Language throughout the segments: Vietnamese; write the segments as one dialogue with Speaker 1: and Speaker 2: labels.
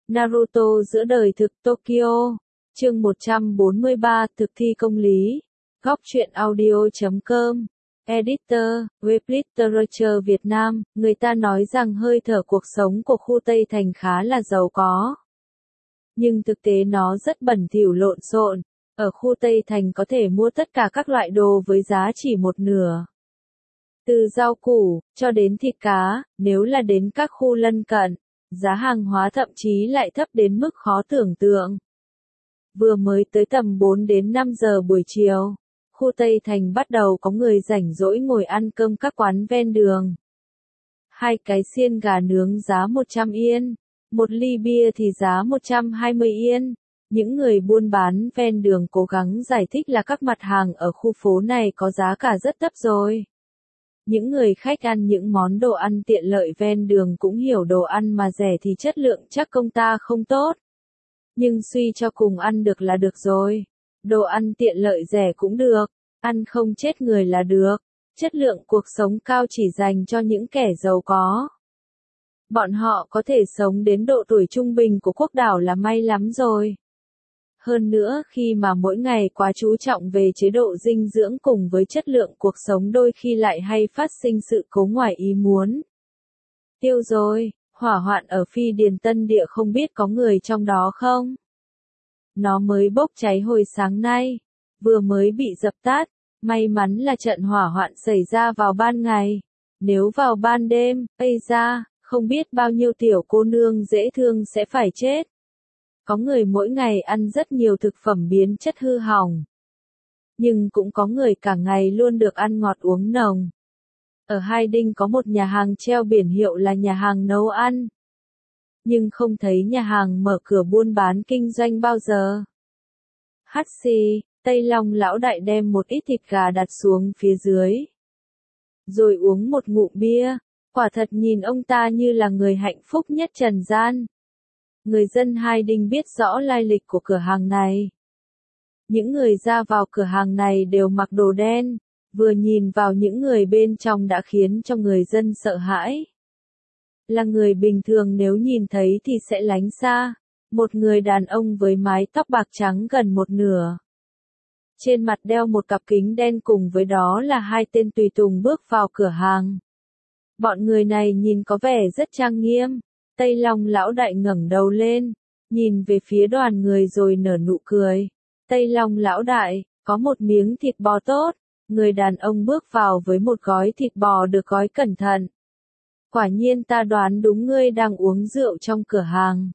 Speaker 1: Naruto giữa đời thực Tokyo. Chương 143 thực thi công lý. Góc truyện audio.com. Editor, Web Literature Việt Nam. Người ta nói rằng hơi thở cuộc sống của khu Tây Thành khá là giàu có. Nhưng thực tế nó rất bẩn thỉu lộn xộn. Ở khu Tây Thành có thể mua tất cả các loại đồ với giá chỉ một nửa. Từ rau củ, cho đến thịt cá, nếu là đến các khu lân cận, giá hàng hóa thậm chí lại thấp đến mức khó tưởng tượng. Vừa mới tới tầm 4 đến 5 giờ buổi chiều, khu Tây Thành bắt đầu có người rảnh rỗi ngồi ăn cơm các quán ven đường. 2 cái xiên gà nướng giá 100 yên, một ly bia thì giá 120 yên. Những người buôn bán ven đường cố gắng giải thích là các mặt hàng ở khu phố này có giá cả rất thấp rồi. Những người khách ăn những món đồ ăn tiện lợi ven đường cũng hiểu đồ ăn mà rẻ thì chất lượng chắc công ta không tốt. Nhưng suy cho cùng ăn được là được rồi. Đồ ăn tiện lợi rẻ cũng được, ăn không chết người là được. Chất lượng cuộc sống cao chỉ dành cho những kẻ giàu có. Bọn họ có thể sống đến độ tuổi trung bình của quốc đảo là may lắm rồi. Hơn nữa khi mà mỗi ngày quá chú trọng về chế độ dinh dưỡng cùng với chất lượng cuộc sống đôi khi lại hay phát sinh sự cố ngoài ý muốn. Tiêu rồi, hỏa hoạn ở Phi Điền Tân Địa không biết có người trong đó không? Nó mới bốc cháy hồi sáng nay, vừa mới bị dập tắt, may mắn là trận hỏa hoạn xảy ra vào ban ngày. Nếu vào ban đêm, ây da, không biết bao nhiêu tiểu cô nương dễ thương sẽ phải chết. Có người mỗi ngày ăn rất nhiều thực phẩm biến chất hư hỏng. Nhưng cũng có người cả ngày luôn được ăn ngọt uống nồng. Ở Hai Đinh có một nhà hàng treo biển hiệu là nhà hàng nấu ăn. Nhưng không thấy nhà hàng mở cửa buôn bán kinh doanh bao giờ. Hắt xì, Tây Long lão đại đem một ít thịt gà đặt xuống phía dưới. Rồi uống một ngụm bia, quả thật nhìn ông ta như là người hạnh phúc nhất trần gian. Người dân Hai Đinh biết rõ lai lịch của cửa hàng này. Những người ra vào cửa hàng này đều mặc đồ đen, vừa nhìn vào những người bên trong đã khiến cho người dân sợ hãi. Là người bình thường nếu nhìn thấy thì sẽ lánh xa. Một người đàn ông với mái tóc bạc trắng gần một nửa. Trên mặt đeo một cặp kính đen cùng với đó là 2 tên tùy tùng bước vào cửa hàng. Bọn người này nhìn có vẻ rất trang nghiêm. Tây Long lão đại ngẩng đầu lên, nhìn về phía đoàn người rồi nở nụ cười. Tây Long lão đại, có một miếng thịt bò tốt. Người đàn ông bước vào với một gói thịt bò được gói cẩn thận. Quả nhiên ta đoán đúng, ngươi đang uống rượu trong cửa hàng.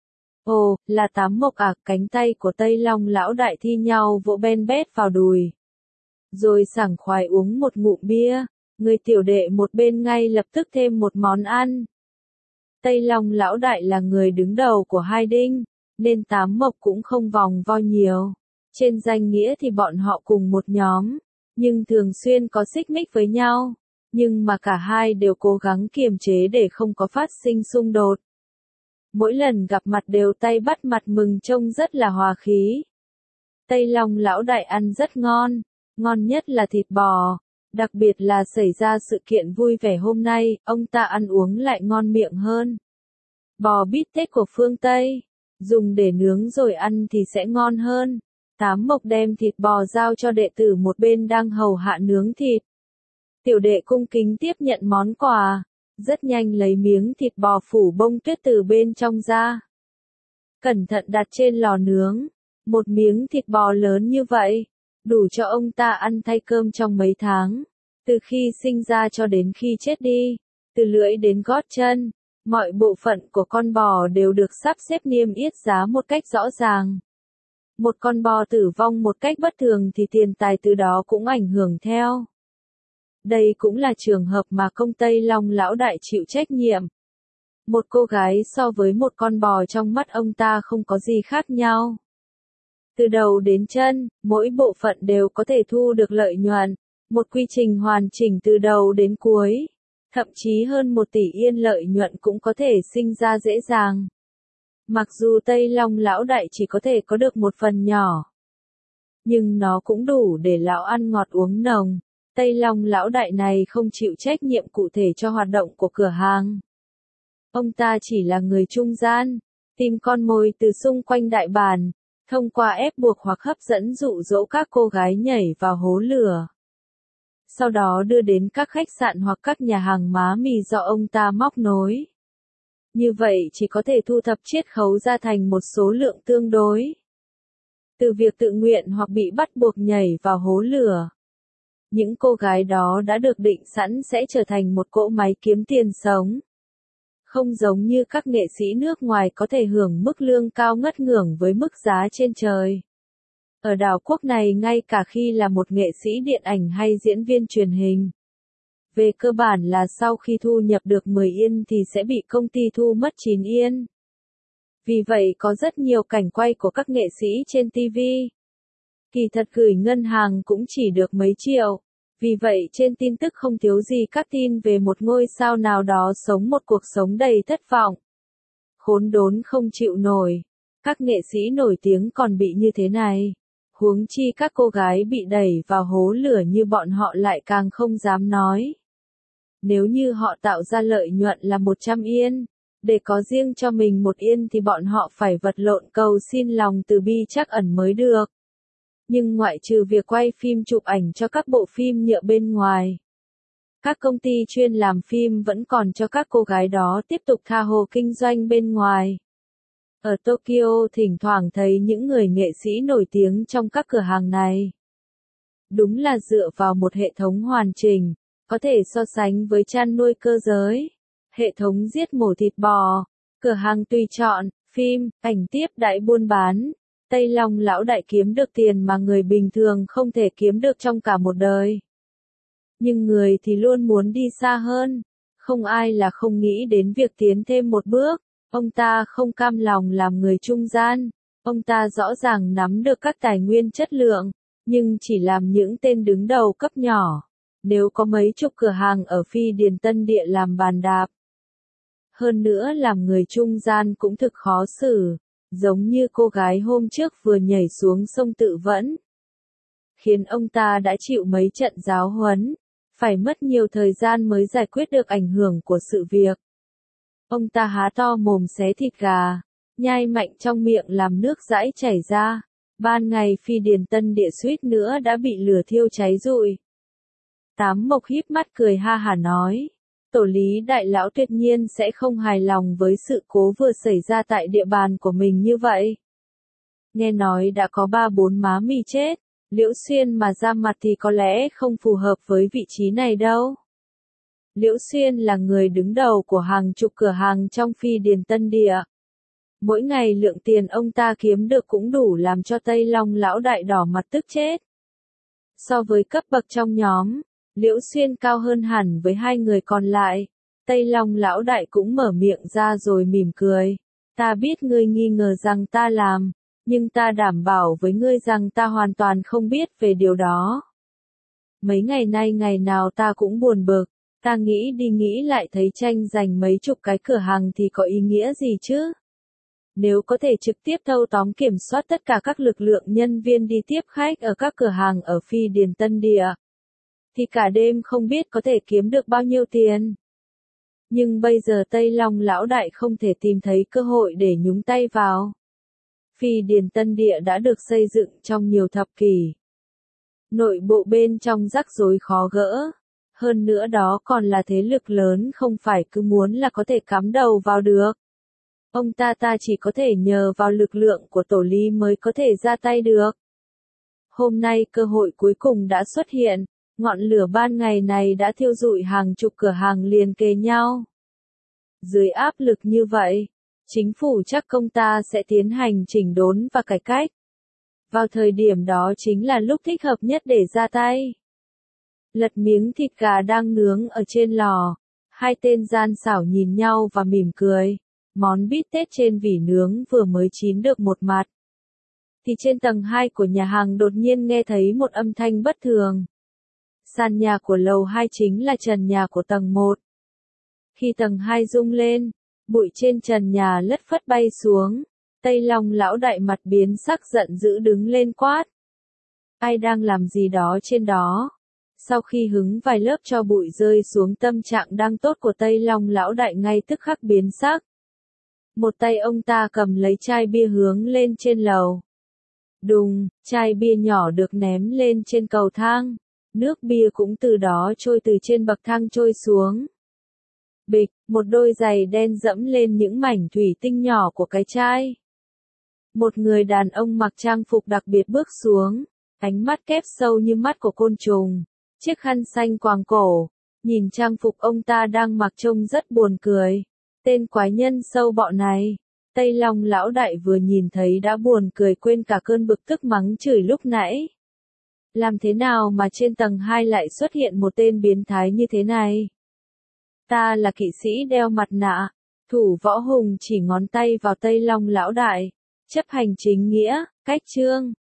Speaker 1: Ồ, là Tám Mộc à? Cánh tay của Tây Long lão đại thi nhau vỗ ben bét vào đùi. Rồi sảng khoái uống một ngụm bia, người tiểu đệ một bên ngay lập tức thêm một món ăn. Tây Long lão đại là người đứng đầu của Hai Đinh, nên Tám Mộc cũng không vòng vo nhiều. Trên danh nghĩa thì bọn họ cùng một nhóm, nhưng thường xuyên có xích mích với nhau. Nhưng mà cả hai đều cố gắng kiềm chế để không có phát sinh xung đột. Mỗi lần gặp mặt đều tay bắt mặt mừng trông rất là hòa khí. Tây Long lão đại ăn rất ngon, ngon nhất là thịt bò. Đặc biệt là xảy ra sự kiện vui vẻ hôm nay, ông ta ăn uống lại ngon miệng hơn. Bò bít tết của phương Tây, dùng để nướng rồi ăn thì sẽ ngon hơn. Tám Mộc đem thịt bò giao cho đệ tử một bên đang hầu hạ nướng thịt. Tiểu đệ cung kính tiếp nhận món quà, rất nhanh lấy miếng thịt bò phủ bông tuyết từ bên trong ra. Cẩn thận đặt trên lò nướng, một miếng thịt bò lớn như vậy, đủ cho ông ta ăn thay cơm trong mấy tháng. Từ khi sinh ra cho đến khi chết đi, từ lưỡi đến gót chân, mọi bộ phận của con bò đều được sắp xếp niêm yết giá một cách rõ ràng. Một con bò tử vong một cách bất thường thì tiền tài từ đó cũng ảnh hưởng theo. Đây cũng là trường hợp mà công Tây Long lão đại chịu trách nhiệm. Một cô gái so với một con bò trong mắt ông ta không có gì khác nhau. Từ đầu đến chân, mỗi bộ phận đều có thể thu được lợi nhuận. Một quy trình hoàn chỉnh từ đầu đến cuối. Thậm chí hơn 1 tỷ yên lợi nhuận cũng có thể sinh ra dễ dàng. Mặc dù Tây Long lão đại chỉ có thể có được một phần nhỏ. Nhưng nó cũng đủ để lão ăn ngọt uống nồng. Tây Long lão đại này không chịu trách nhiệm cụ thể cho hoạt động của cửa hàng. Ông ta chỉ là người trung gian, tìm con mồi từ xung quanh đại bàn, thông qua ép buộc hoặc hấp dẫn dụ dỗ các cô gái nhảy vào hố lửa. Sau đó đưa đến các khách sạn hoặc các nhà hàng má mì do ông ta móc nối. Như vậy chỉ có thể thu thập chiết khấu ra thành một số lượng tương đối. Từ việc tự nguyện hoặc bị bắt buộc nhảy vào hố lửa, những cô gái đó đã được định sẵn sẽ trở thành một cỗ máy kiếm tiền sống. Không giống như các nghệ sĩ nước ngoài có thể hưởng mức lương cao ngất ngưởng với mức giá trên trời. Ở đảo quốc này ngay cả khi là một nghệ sĩ điện ảnh hay diễn viên truyền hình, về cơ bản là sau khi thu nhập được 10 yên thì sẽ bị công ty thu mất 9 yên. Vì vậy có rất nhiều cảnh quay của các nghệ sĩ trên TV. Kỳ thật gửi ngân hàng cũng chỉ được mấy triệu. Vì vậy trên tin tức không thiếu gì các tin về một ngôi sao nào đó sống một cuộc sống đầy thất vọng. Khốn đốn không chịu nổi. Các nghệ sĩ nổi tiếng còn bị như thế này. Huống chi các cô gái bị đẩy vào hố lửa như bọn họ lại càng không dám nói. Nếu như họ tạo ra lợi nhuận là 100 yên, để có riêng cho mình 1 yên thì bọn họ phải vật lộn cầu xin lòng từ bi trắc ẩn mới được. Nhưng ngoại trừ việc quay phim chụp ảnh cho các bộ phim nhựa bên ngoài, các công ty chuyên làm phim vẫn còn cho các cô gái đó tiếp tục tha hồ kinh doanh bên ngoài. Ở Tokyo thỉnh thoảng thấy những người nghệ sĩ nổi tiếng trong các cửa hàng này. Đúng là dựa vào một hệ thống hoàn chỉnh, có thể so sánh với chăn nuôi cơ giới, hệ thống giết mổ thịt bò, cửa hàng tùy chọn, phim, ảnh tiếp đãi buôn bán. Tây Long lão đại kiếm được tiền mà người bình thường không thể kiếm được trong cả một đời. Nhưng người thì luôn muốn đi xa hơn. Không ai là không nghĩ đến việc tiến thêm một bước. Ông ta không cam lòng làm người trung gian. Ông ta rõ ràng nắm được các tài nguyên chất lượng, nhưng chỉ làm những tên đứng đầu cấp nhỏ. Nếu có mấy chục cửa hàng ở Phi Điền Tân Địa làm bàn đạp. Hơn nữa làm người trung gian cũng thực khó xử. Giống như cô gái hôm trước vừa nhảy xuống sông tự vẫn. Khiến ông ta đã chịu mấy trận giáo huấn, phải mất nhiều thời gian mới giải quyết được ảnh hưởng của sự việc. Ông ta há to mồm xé thịt gà, nhai mạnh trong miệng làm nước dãi chảy ra. Ban ngày Phi Điền Tân Địa suýt nữa đã bị lửa thiêu cháy rụi. Tám Mộc híp mắt cười ha hả nói. Tổ lý đại lão tuyệt nhiên sẽ không hài lòng với sự cố vừa xảy ra tại địa bàn của mình như vậy. Nghe nói đã có 3-4 má mì chết, Liễu Xuyên mà ra mặt thì có lẽ không phù hợp với vị trí này đâu. Liễu Xuyên là người đứng đầu của hàng chục cửa hàng trong Phi Điền Tân Địa. Mỗi ngày lượng tiền ông ta kiếm được cũng đủ làm cho Tây Long lão đại đỏ mặt tức chết. So với cấp bậc trong nhóm, Liễu Xuyên cao hơn hẳn với hai người còn lại. Tây Long lão đại cũng mở miệng ra rồi mỉm cười. Ta biết ngươi nghi ngờ rằng ta làm, nhưng ta đảm bảo với ngươi rằng ta hoàn toàn không biết về điều đó. Mấy ngày nay ngày nào ta cũng buồn bực, ta nghĩ đi nghĩ lại thấy tranh giành mấy chục cái cửa hàng thì có ý nghĩa gì chứ? Nếu có thể trực tiếp thâu tóm kiểm soát tất cả các lực lượng nhân viên đi tiếp khách ở các cửa hàng ở Phi Điền Tân Địa, thì cả đêm không biết có thể kiếm được bao nhiêu tiền. Nhưng bây giờ Tây Long lão đại không thể tìm thấy cơ hội để nhúng tay vào. Phi Điền Tân Địa đã được xây dựng trong nhiều thập kỷ. Nội bộ bên trong rắc rối khó gỡ. Hơn nữa đó còn là thế lực lớn không phải cứ muốn là có thể cắm đầu vào được. Ông ta chỉ có thể nhờ vào lực lượng của tổ lý mới có thể ra tay được. Hôm nay cơ hội cuối cùng đã xuất hiện. Ngọn lửa ban ngày này đã thiêu rụi hàng chục cửa hàng liền kề nhau. Dưới áp lực như vậy, chính phủ chắc công ta sẽ tiến hành chỉnh đốn và cải cách. Vào thời điểm đó chính là lúc thích hợp nhất để ra tay. Lật miếng thịt gà đang nướng ở trên lò, hai tên gian xảo nhìn nhau và mỉm cười. Món bít tết trên vỉ nướng vừa mới chín được một mặt. Thì trên tầng 2 của nhà hàng đột nhiên nghe thấy một âm thanh bất thường. Sàn nhà của lầu 2 chính là trần nhà của tầng 1. Khi tầng 2 rung lên, bụi trên trần nhà lất phất bay xuống. Tây Long lão đại mặt biến sắc giận dữ đứng lên quát. Ai đang làm gì đó trên đó? Sau khi hứng vài lớp cho bụi rơi xuống tâm trạng đang tốt của Tây Long lão đại ngay tức khắc biến sắc. Một tay ông ta cầm lấy chai bia hướng lên trên lầu. Đùng, chai bia nhỏ được ném lên trên cầu thang. Nước bia cũng từ đó trôi từ trên bậc thang trôi xuống. Bịch, một đôi giày đen dẫm lên những mảnh thủy tinh nhỏ của cái chai. Một người đàn ông mặc trang phục đặc biệt bước xuống, ánh mắt kép sâu như mắt của côn trùng, chiếc khăn xanh quàng cổ, nhìn trang phục ông ta đang mặc trông rất buồn cười. Tên quái nhân sâu bọ này, Tây Long lão đại vừa nhìn thấy đã buồn cười quên cả cơn bực tức mắng chửi lúc nãy. Làm thế nào mà trên tầng 2 lại xuất hiện một tên biến thái như thế này? Ta là kỵ sĩ đeo mặt nạ. Thủ võ hùng chỉ ngón tay vào Tây Long lão đại. Chấp hành chính nghĩa, cách chương.